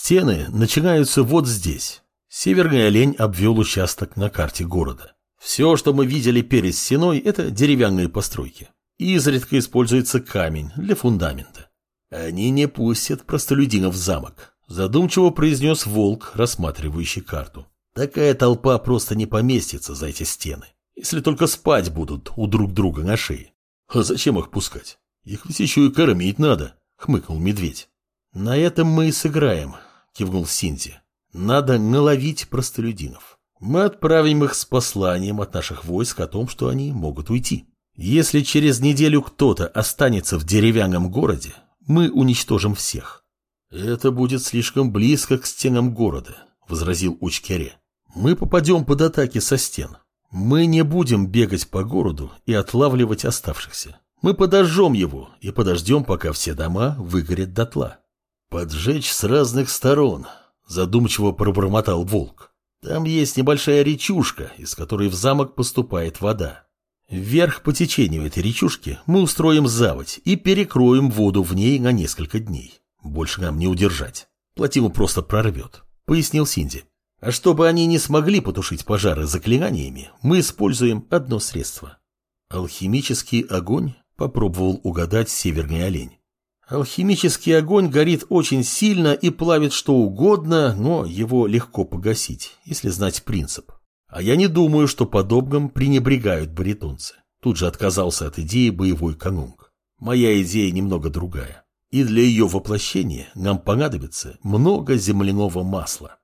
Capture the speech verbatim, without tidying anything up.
Стены начинаются вот здесь. Северный олень обвел участок на карте города. Все, что мы видели перед стеной, это деревянные постройки. Изредка используется камень для фундамента. Они не пустят простолюдинов в замок, задумчиво произнес волк, рассматривающий карту. Такая толпа просто не поместится за эти стены, если только спать будут у друг друга на шее. А зачем их пускать? Их ведь еще и кормить надо, хмыкнул медведь. На этом мы и сыграем, кивнул Синди. Надо наловить простолюдинов. Мы отправим их с посланием от наших войск о том, что они могут уйти. Если через неделю кто-то останется в деревянном городе, мы уничтожим всех. Это будет слишком близко к стенам города, возразил Учкере. Мы попадем под атаки со стен. Мы не будем бегать по городу и отлавливать оставшихся. Мы подожжем его и подождем, пока все дома выгорят дотла. Поджечь с разных сторон, задумчиво пробормотал волк. Там есть небольшая речушка, из которой в замок поступает вода. Вверх по течению этой речушки мы устроим заводь и перекроем воду в ней на несколько дней. Больше нам не удержать. Плотину просто прорвет, пояснил Синди. А чтобы они не смогли потушить пожары заклинаниями, мы используем одно средство. Алхимический огонь, попробовал угадать северный олень. Алхимический огонь горит очень сильно и плавит что угодно, но его легко погасить, если знать принцип. А я не думаю, что подобным пренебрегают баритонцы. Тут же отказался от идеи боевой канунг. Моя идея немного другая. И для ее воплощения нам понадобится много земляного масла.